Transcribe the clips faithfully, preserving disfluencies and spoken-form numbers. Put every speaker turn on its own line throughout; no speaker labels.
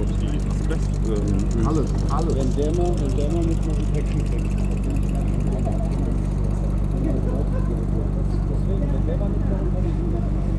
Asbest. Ähm,
alles, alles.
Wenn der mal, wenn der mal mit einem Päckchen kriegt. Deswegen, wenn der mal mit einem Päckchen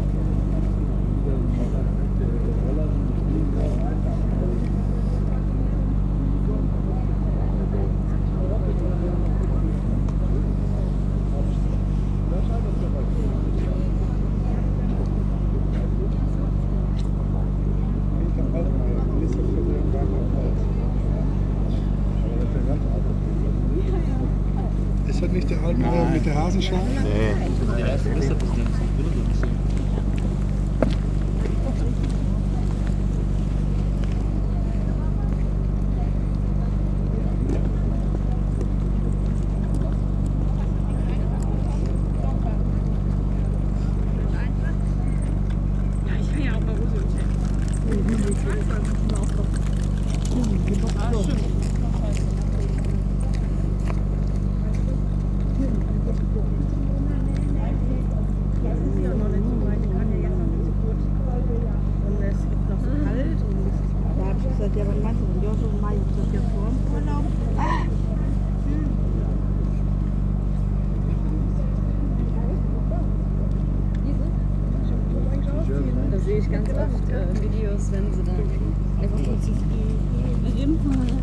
Ist das nicht der alte äh, mit der Hasenschau?
nee.
der erste Ministerpräsident von Bundesland.
Ja, was meinst du denn? Ja, so im Mai ist das ja vor dem Urlaub. Ah.
Da sehe ich ganz oft äh, Videos, wenn sie dann einfach nur zu viel impfen.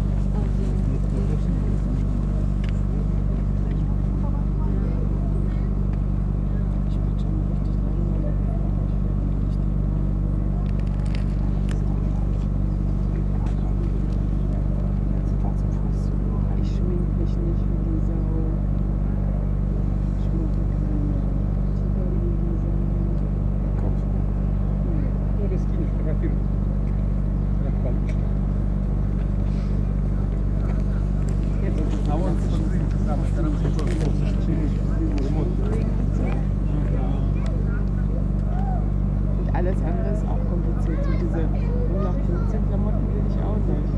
Und alles andere ist auch kompliziert. So diese null acht fünfzehn Klamotten will ich auch nicht.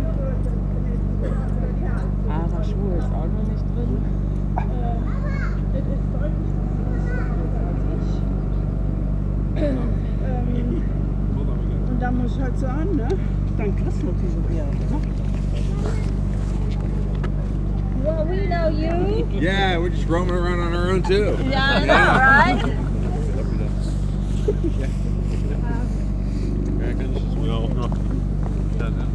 Aber Schuhe ist auch noch nicht drin.
Ähm, und dann muss ich halt sagen, ne? Dann kriegst du diese Bier.
Well, we know you.
Yeah, we're just roaming around on our own too.
Yeah, I know, right?
Ja, kann ich das mir auch noch. Ja, ne?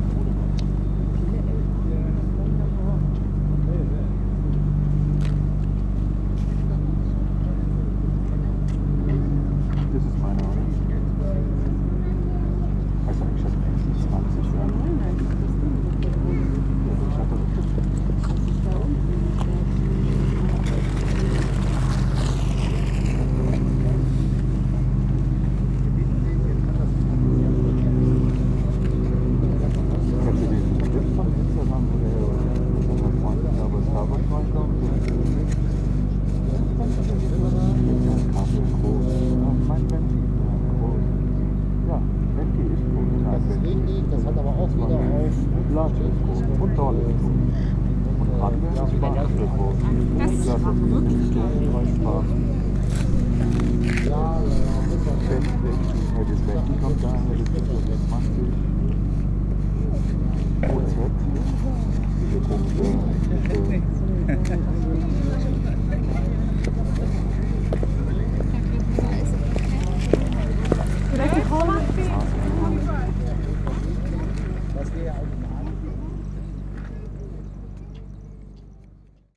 Das ist meine, oder? Also ich habe zwanzig Jahre. Ich hatte Kennst du den Clip von Instagram, wo der mit seiner Freundin da bei Starbucks reinkommt? Kaffee groß. Mein Venti, groß. Ja, Venti ist groß.
Das ist richtig, das hat aber auch wieder auf.
Latte ist groß. Und Dorn ist groß. Und Brandwehr ist Bahnstück groß. Ja, das ist wirklich drei Sprachen.
Ja, ja, ja.
Venti, das Venti kommt daher, das ist so zwanzig.